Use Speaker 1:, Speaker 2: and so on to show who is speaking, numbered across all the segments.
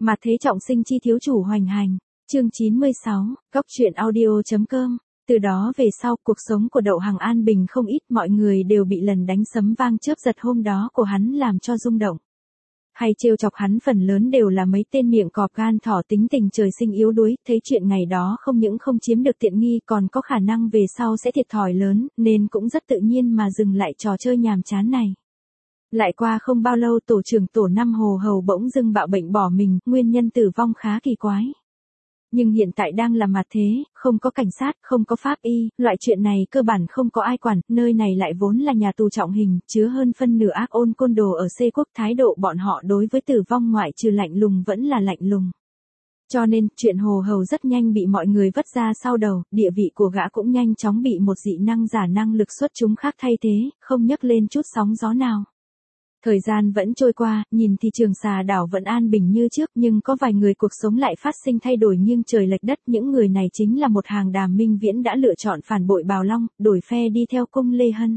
Speaker 1: Mà thế trọng sinh chi thiếu chủ hoành hành. Chương 96, Góc truyện audio.com. Từ đó về sau, cuộc sống của Đậu Hằng an bình không ít, mọi người đều bị lần đánh sấm vang chớp giật hôm đó của hắn làm cho rung động. Hay trêu chọc hắn phần lớn đều là mấy tên miệng cọp gan thỏ tính tình trời sinh yếu đuối, thấy chuyện ngày đó không những không chiếm được tiện nghi còn có khả năng về sau sẽ thiệt thòi lớn, nên cũng rất tự nhiên mà dừng lại trò chơi nhàm chán này. Lại qua không bao lâu tổ trưởng tổ 5 Hồ Hầu bỗng dưng bạo bệnh bỏ mình, nguyên nhân tử vong khá kỳ quái. Nhưng hiện tại đang là mặt thế, không có cảnh sát, không có pháp y, loại chuyện này cơ bản không có ai quản, nơi này lại vốn là nhà tù trọng hình, chứa hơn phân nửa ác ôn côn đồ ở C quốc, thái độ bọn họ đối với tử vong ngoại trừ lạnh lùng vẫn là lạnh lùng. Cho nên, chuyện Hồ Hầu rất nhanh bị mọi người vất ra sau đầu, địa vị của gã cũng nhanh chóng bị một dị năng giả năng lực xuất chúng khác thay thế, không nhấc lên chút sóng gió nào. Thời gian vẫn trôi qua, nhìn thì Trường Xà đảo vẫn an bình như trước, nhưng có vài người cuộc sống lại phát sinh thay đổi nghiêng trời lệch đất. Những người này chính là một hàng Đàm Minh Viễn đã lựa chọn phản bội Bào Long, đổi phe đi theo cung Lê Hân.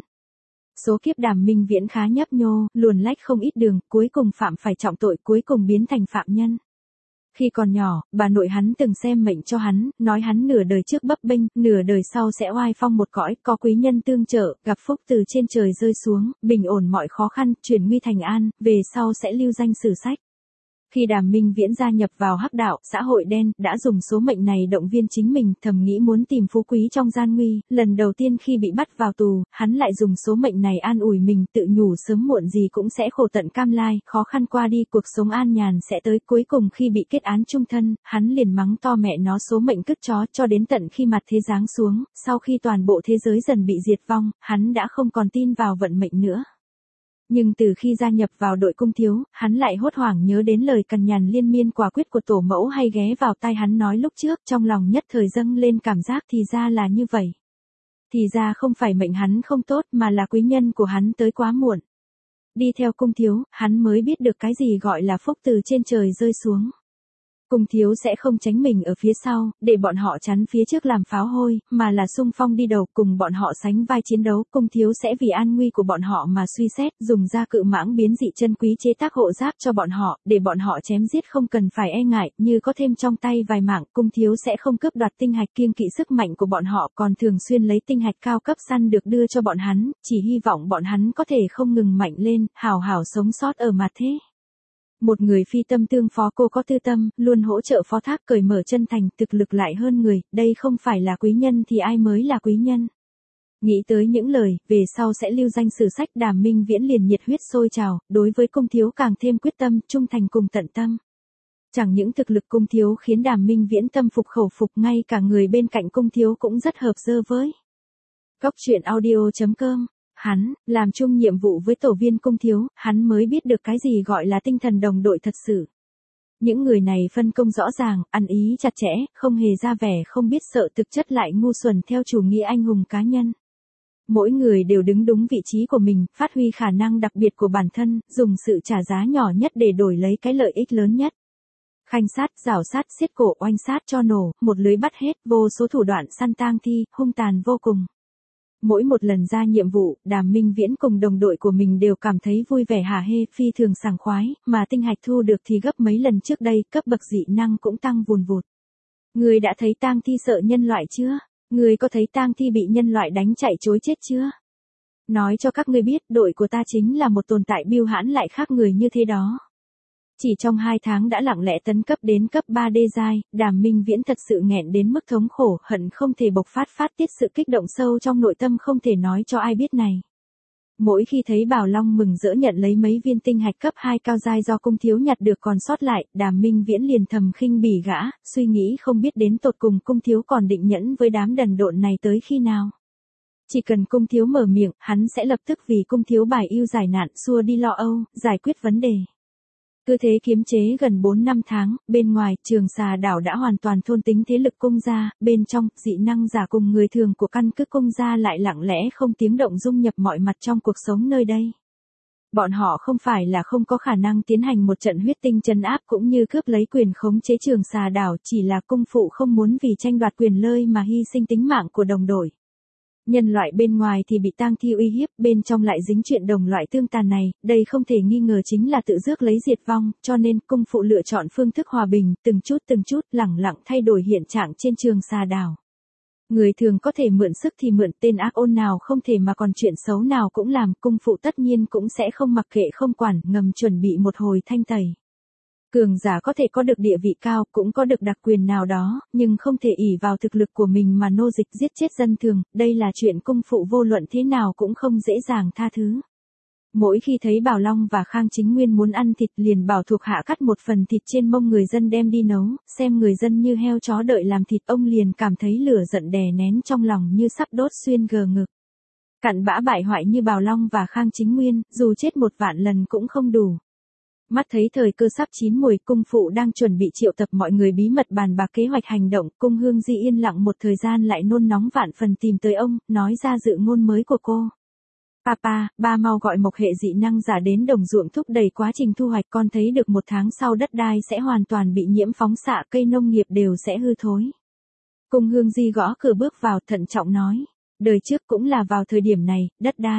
Speaker 1: Số kiếp Đàm Minh Viễn khá nhấp nhô, luồn lách không ít đường, cuối cùng phạm phải trọng tội, cuối cùng biến thành phạm nhân. Khi còn nhỏ, bà nội hắn từng xem mệnh cho hắn, nói hắn nửa đời trước bấp bênh, nửa đời sau sẽ oai phong một cõi, có quý nhân tương trợ, gặp phúc từ trên trời rơi xuống, bình ổn mọi khó khăn, chuyển nguy thành an, về sau sẽ lưu danh sử sách. Khi Đàm Minh Viễn gia nhập vào hắc đạo, xã hội đen, đã dùng số mệnh này động viên chính mình, thầm nghĩ muốn tìm phú quý trong gian nguy, lần đầu tiên khi bị bắt vào tù, hắn lại dùng số mệnh này an ủi mình, tự nhủ sớm muộn gì cũng sẽ khổ tận cam lai, khó khăn qua đi, cuộc sống an nhàn sẽ tới. Cuối cùng khi bị kết án chung thân, hắn liền mắng to mẹ nó số mệnh cứt chó, cho đến tận khi mặt thế giáng xuống, sau khi toàn bộ thế giới dần bị diệt vong, hắn đã không còn tin vào vận mệnh nữa. Nhưng từ khi gia nhập vào đội cung thiếu, hắn lại hốt hoảng nhớ đến lời cằn nhằn liên miên quả quyết của tổ mẫu hay ghé vào tai hắn nói lúc trước, trong lòng nhất thời dâng lên cảm giác thì ra là như vậy. Thì ra không phải mệnh hắn không tốt mà là quý nhân của hắn tới quá muộn. Đi theo cung thiếu, hắn mới biết được cái gì gọi là phúc từ trên trời rơi xuống. Cung thiếu sẽ không tránh mình ở phía sau, để bọn họ chắn phía trước làm pháo hôi, mà là xung phong đi đầu cùng bọn họ sánh vai chiến đấu. Cung thiếu sẽ vì an nguy của bọn họ mà suy xét, dùng ra cự mãng biến dị chân quý chế tác hộ giáp cho bọn họ, để bọn họ chém giết không cần phải e ngại, như có thêm trong tay vài mảng. Cung thiếu sẽ không cướp đoạt tinh hạch kiêng kỵ sức mạnh của bọn họ, còn thường xuyên lấy tinh hạch cao cấp săn được đưa cho bọn hắn, chỉ hy vọng bọn hắn có thể không ngừng mạnh lên, hào hào sống sót ở mặt thế. Một người phi tâm tương phó cô có tư tâm, luôn hỗ trợ phó thác, cởi mở chân thành, thực lực lại hơn người, đây không phải là quý nhân thì ai mới là quý nhân. Nghĩ tới những lời, về sau sẽ lưu danh sử sách, Đàm Minh Viễn liền nhiệt huyết sôi trào, đối với cung thiếu càng thêm quyết tâm, trung thành cùng tận tâm. Chẳng những thực lực cung thiếu khiến Đàm Minh Viễn tâm phục khẩu phục, ngay cả người bên cạnh cung thiếu cũng rất hợp dơ với. Góc truyện audio.com. Hắn, làm chung nhiệm vụ với tổ viên cung thiếu, hắn mới biết được cái gì gọi là tinh thần đồng đội thật sự. Những người này phân công rõ ràng, ăn ý chặt chẽ, không hề ra vẻ không biết sợ, thực chất lại ngu xuẩn theo chủ nghĩa anh hùng cá nhân. Mỗi người đều đứng đúng vị trí của mình, phát huy khả năng đặc biệt của bản thân, dùng sự trả giá nhỏ nhất để đổi lấy cái lợi ích lớn nhất. Khanh sát, rảo sát, xiết cổ, oanh sát cho nổ, một lưới bắt hết, vô số thủ đoạn săn tang thi, hung tàn vô cùng. Mỗi một lần ra nhiệm vụ, Đàm Minh Viễn cùng đồng đội của mình đều cảm thấy vui vẻ hả hê, phi thường sảng khoái, mà tinh hạch thu được thì gấp mấy lần trước đây, cấp bậc dị năng cũng tăng vùn vụt. Người đã thấy tang thi sợ nhân loại chưa? Người có thấy tang thi bị nhân loại đánh chạy trối chết chưa? Nói cho các ngươi biết, đội của ta chính là một tồn tại bưu hãn lại khác người như thế đó. Chỉ trong 2 tháng đã lặng lẽ tấn cấp đến cấp 3D giai, Đàm Minh Viễn thật sự nghẹn đến mức thống khổ, hận không thể bộc phát tiết sự kích động sâu trong nội tâm không thể nói cho ai biết này. Mỗi khi thấy Bảo Long mừng rỡ nhận lấy mấy viên tinh hạch cấp 2 cao giai do cung thiếu nhặt được còn sót lại, Đàm Minh Viễn liền thầm khinh bỉ gã, suy nghĩ không biết đến tột cùng cung thiếu còn định nhẫn với đám đần độn này tới khi nào. Chỉ cần cung thiếu mở miệng, hắn sẽ lập tức vì cung thiếu bài ưu giải nạn, xua đi lo âu, giải quyết vấn đề. Cứ thế kiếm chế gần 4 năm tháng, bên ngoài, Trường Xà đảo đã hoàn toàn thôn tính thế lực cung gia, bên trong, dị năng giả cùng người thường của căn cứ cung gia lại lặng lẽ không tiếng động dung nhập mọi mặt trong cuộc sống nơi đây. Bọn họ không phải là không có khả năng tiến hành một trận huyết tinh trấn áp cũng như cướp lấy quyền khống chế Trường Xà đảo, chỉ là cung phụ không muốn vì tranh đoạt quyền lợi mà hy sinh tính mạng của đồng đội. Nhân loại bên ngoài thì bị tang thi uy hiếp, bên trong lại dính chuyện đồng loại tương tàn này, đây không thể nghi ngờ chính là tự rước lấy diệt vong, cho nên cung phụ lựa chọn phương thức hòa bình, từng chút lẳng lặng thay đổi hiện trạng trên Trường Xà đảo. Người thường có thể mượn sức thì mượn, tên ác ôn nào không thể mà còn chuyện xấu nào cũng làm, cung phụ tất nhiên cũng sẽ không mặc kệ không quản, ngầm chuẩn bị một hồi thanh tẩy. Cường giả có thể có được địa vị cao, cũng có được đặc quyền nào đó, nhưng không thể ỷ vào thực lực của mình mà nô dịch giết chết dân thường, đây là chuyện cung phụ vô luận thế nào cũng không dễ dàng tha thứ. Mỗi khi thấy Bảo Long và Khang Chính Nguyên muốn ăn thịt liền bảo thuộc hạ cắt một phần thịt trên mông người dân đem đi nấu, xem người dân như heo chó đợi làm thịt, ông liền cảm thấy lửa giận đè nén trong lòng như sắp đốt xuyên gờ ngực. Cặn bã bại hoại như Bảo Long và Khang Chính Nguyên, dù chết 1.000 lần cũng không đủ. Mắt thấy thời cơ sắp chín muồi, cung phụ đang chuẩn bị triệu tập mọi người bí mật bàn bạc kế hoạch hành động, cung Hương Di yên lặng một thời gian lại nôn nóng vạn phần tìm tới ông, nói ra dự ngôn mới của cô. Papa, ba mau gọi một hệ dị năng giả đến đồng ruộng thúc đẩy quá trình thu hoạch, con thấy được 1 tháng sau đất đai sẽ hoàn toàn bị nhiễm phóng xạ, cây nông nghiệp đều sẽ hư thối. Cung Hương Di gõ cửa bước vào, thận trọng nói, đời trước cũng là vào thời điểm này, đất đai.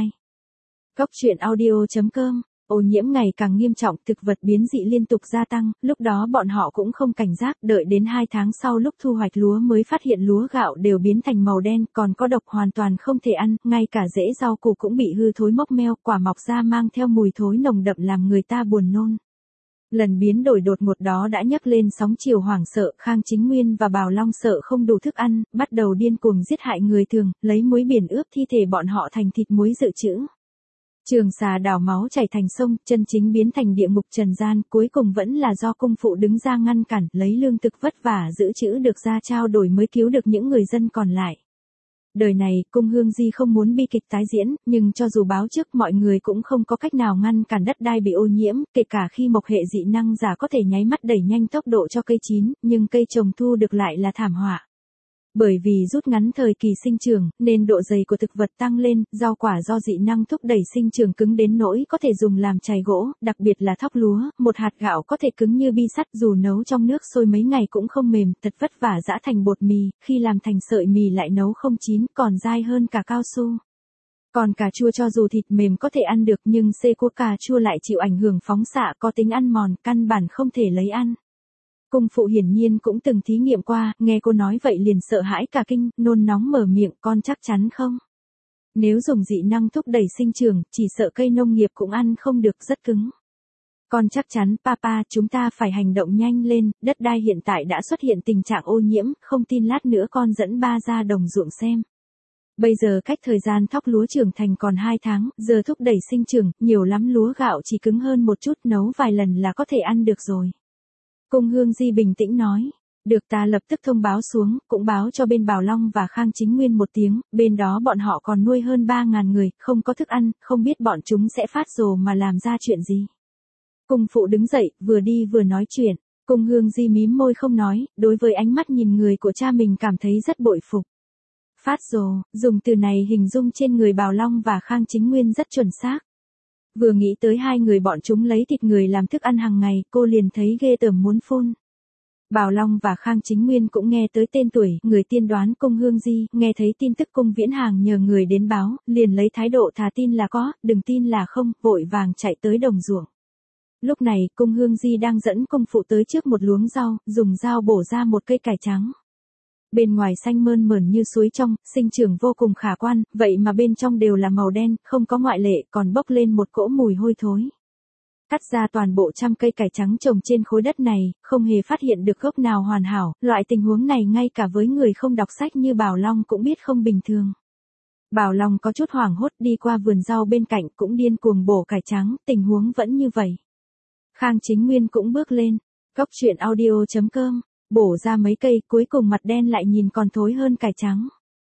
Speaker 1: Góc truyện audio.com. Ô nhiễm ngày càng nghiêm trọng, thực vật biến dị liên tục gia tăng, lúc đó bọn họ cũng không cảnh giác, đợi đến 2 tháng sau lúc thu hoạch lúa mới phát hiện lúa gạo đều biến thành màu đen, còn có độc hoàn toàn không thể ăn, ngay cả rễ rau củ cũng bị hư thối mốc meo, quả mọc ra mang theo mùi thối nồng đậm làm người ta buồn nôn. Lần biến đổi đột ngột đó đã nhấc lên sóng chiều hoảng sợ, Khang Chính Nguyên và Bảo Long sợ không đủ thức ăn, bắt đầu điên cuồng giết hại người thường, lấy muối biển ướp thi thể bọn họ thành thịt muối dự trữ. Trường Xà đảo máu chảy thành sông, chân chính biến thành địa ngục trần gian, cuối cùng vẫn là do cung phụ đứng ra ngăn cản, lấy lương thực vất vả giữ trữ được ra trao đổi mới cứu được những người dân còn lại. Đời này, cung Hương Di không muốn bi kịch tái diễn, nhưng cho dù báo trước mọi người cũng không có cách nào ngăn cản đất đai bị ô nhiễm, kể cả khi một hệ dị năng giả có thể nháy mắt đẩy nhanh tốc độ cho cây chín, nhưng cây trồng thu được lại là thảm họa. Bởi vì rút ngắn thời kỳ sinh trưởng, nên độ dày của thực vật tăng lên, rau quả do dị năng thúc đẩy sinh trưởng cứng đến nỗi có thể dùng làm chày gỗ, đặc biệt là thóc lúa, một hạt gạo có thể cứng như bi sắt, dù nấu trong nước sôi mấy ngày cũng không mềm, thật vất vả giã thành bột mì, khi làm thành sợi mì lại nấu không chín, còn dai hơn cả cao su. Còn cà chua cho dù thịt mềm có thể ăn được nhưng của cà chua lại chịu ảnh hưởng phóng xạ, có tính ăn mòn, căn bản không thể lấy ăn. Cung phụ hiển nhiên cũng từng thí nghiệm qua, nghe cô nói vậy liền sợ hãi cả kinh, nôn nóng mở miệng, con chắc chắn không? Nếu dùng dị năng thúc đẩy sinh trưởng, chỉ sợ cây nông nghiệp cũng ăn không được, rất cứng. Con chắc chắn, papa, chúng ta phải hành động nhanh lên, đất đai hiện tại đã xuất hiện tình trạng ô nhiễm, không tin lát nữa con dẫn ba ra đồng ruộng xem. Bây giờ cách thời gian thóc lúa trưởng thành còn 2 tháng, giờ thúc đẩy sinh trưởng, nhiều lắm lúa gạo chỉ cứng hơn một chút, nấu vài lần là có thể ăn được rồi. Cung Hương Di bình tĩnh nói, được, ta lập tức thông báo xuống, cũng báo cho bên Bảo Long và Khang Chính Nguyên một tiếng, bên đó bọn họ còn nuôi hơn 3.000 người, không có thức ăn, không biết bọn chúng sẽ phát rồ mà làm ra chuyện gì. Cung phụ đứng dậy, vừa đi vừa nói chuyện, Cung Hương Di mím môi không nói, đối với ánh mắt nhìn người của cha mình cảm thấy rất bội phục. Phát rồ, dùng từ này hình dung trên người Bảo Long và Khang Chính Nguyên rất chuẩn xác. Vừa nghĩ tới 2 người bọn chúng lấy thịt người làm thức ăn hàng ngày, cô liền thấy ghê tởm muốn phun. Bảo Long và Khang Chính Nguyên cũng nghe tới tên tuổi, người tiên đoán Cung Hương Di, nghe thấy tin tức Cung Viễn Hàng nhờ người đến báo, liền lấy thái độ thà tin là có, đừng tin là không, vội vàng chạy tới đồng ruộng. Lúc này, Cung Hương Di đang dẫn cung phụ tới trước một luống rau, dùng dao bổ ra một cây cải trắng. Bên ngoài xanh mơn mởn như suối trong, sinh trưởng vô cùng khả quan, vậy mà bên trong đều là màu đen, không có ngoại lệ, còn bốc lên một cỗ mùi hôi thối. Cắt ra toàn bộ trăm cây cải trắng trồng trên khối đất này, không hề phát hiện được gốc nào hoàn hảo, loại tình huống này ngay cả với người không đọc sách như Bảo Long cũng biết không bình thường. Bảo Long có chút hoảng hốt đi qua vườn rau bên cạnh cũng điên cuồng bổ cải trắng, tình huống vẫn như vậy. Khang Chính Nguyên cũng bước lên, góc truyện audio.com. Bổ ra mấy cây, cuối cùng mặt đen lại nhìn còn thối hơn cải trắng.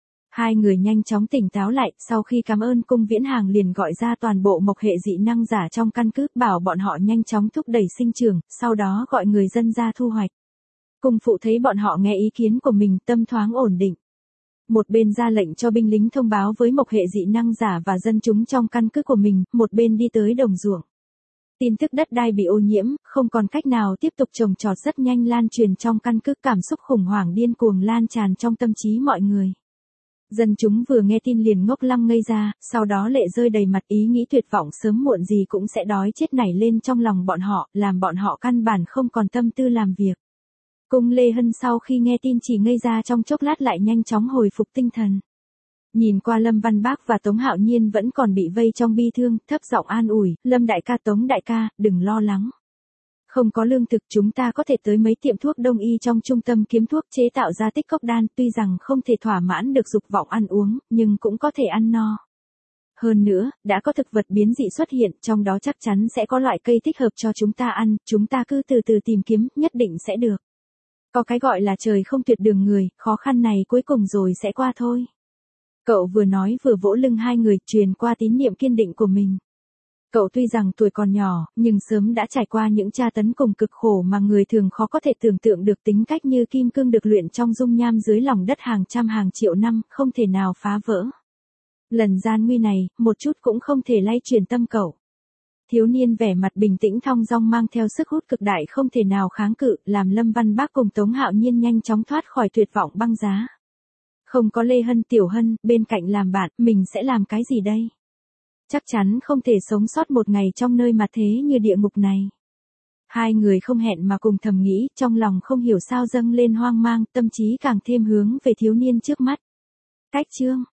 Speaker 1: 2 người nhanh chóng tỉnh táo lại, sau khi cảm ơn Cung Viễn Hàng liền gọi ra toàn bộ một hệ dị năng giả trong căn cứ, bảo bọn họ nhanh chóng thúc đẩy sinh trưởng, sau đó gọi người dân ra thu hoạch. Cung phụ thấy bọn họ nghe ý kiến của mình, tâm thoáng ổn định. Một bên ra lệnh cho binh lính thông báo với một hệ dị năng giả và dân chúng trong căn cứ của mình, một bên đi tới đồng ruộng. Tin tức đất đai bị ô nhiễm, không còn cách nào tiếp tục trồng trọt rất nhanh lan truyền trong căn cứ, cảm xúc khủng hoảng điên cuồng lan tràn trong tâm trí mọi người. Dân chúng vừa nghe tin liền ngốc lăng ngây ra, sau đó lệ rơi đầy mặt, ý nghĩ tuyệt vọng sớm muộn gì cũng sẽ đói chết nảy lên trong lòng bọn họ, làm bọn họ căn bản không còn tâm tư làm việc. Cung Lê Hân sau khi nghe tin chỉ ngây ra trong chốc lát lại nhanh chóng hồi phục tinh thần. Nhìn qua Lâm Văn Bác và Tống Hạo Nhiên vẫn còn bị vây trong bi thương, thấp giọng an ủi, Lâm đại ca, Tống đại ca, đừng lo lắng. Không có lương thực chúng ta có thể tới mấy tiệm thuốc đông y trong trung tâm kiếm thuốc chế tạo ra tích cốc đan, tuy rằng không thể thỏa mãn được dục vọng ăn uống, nhưng cũng có thể ăn no. Hơn nữa, đã có thực vật biến dị xuất hiện, trong đó chắc chắn sẽ có loại cây thích hợp cho chúng ta ăn, chúng ta cứ từ từ tìm kiếm, nhất định sẽ được. Có cái gọi là trời không tuyệt đường người, khó khăn này cuối cùng rồi sẽ qua thôi. Cậu vừa nói vừa vỗ lưng hai người, truyền qua tín niệm kiên định của mình. Cậu tuy rằng tuổi còn nhỏ, nhưng sớm đã trải qua những tra tấn cùng cực khổ mà người thường khó có thể tưởng tượng được, tính cách như kim cương được luyện trong dung nham dưới lòng đất hàng trăm hàng triệu năm, không thể nào phá vỡ. Lần gian nguy này, một chút cũng không thể lay chuyển tâm cậu. Thiếu niên vẻ mặt bình tĩnh thong dong mang theo sức hút cực đại không thể nào kháng cự, làm Lâm Văn Bác cùng Tống Hạo Nhiên nhanh chóng thoát khỏi tuyệt vọng băng giá. Không có Lê Hân, Tiểu Hân, bên cạnh làm bạn, mình sẽ làm cái gì đây? Chắc chắn không thể sống sót một ngày trong nơi mà thế như địa ngục này. Hai người không hẹn mà cùng thầm nghĩ, trong lòng không hiểu sao dâng lên hoang mang, tâm trí càng thêm hướng về thiếu niên trước mắt. Cách chương